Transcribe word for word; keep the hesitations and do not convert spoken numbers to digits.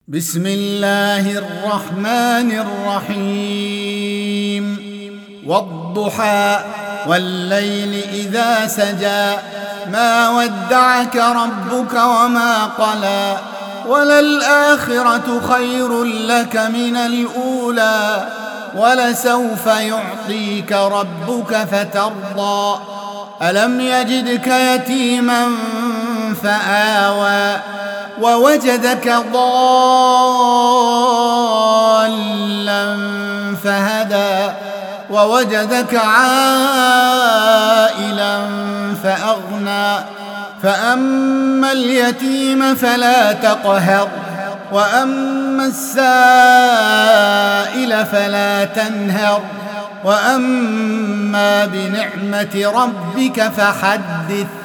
بسم الله الرحمن الرحيم والضحى والليل إذا سجى ما ودعك ربك وما قلى وللآخرة خير لك من الأولى ولسوف يعطيك ربك فترضى ألم يجدك يتيما فآوى ووجدك ضالا فهدى ووجدك عائلا فأغنى فأما اليتيم فلا تقهر وأما السائل فلا تنهر وأما بنعمة ربك فحدث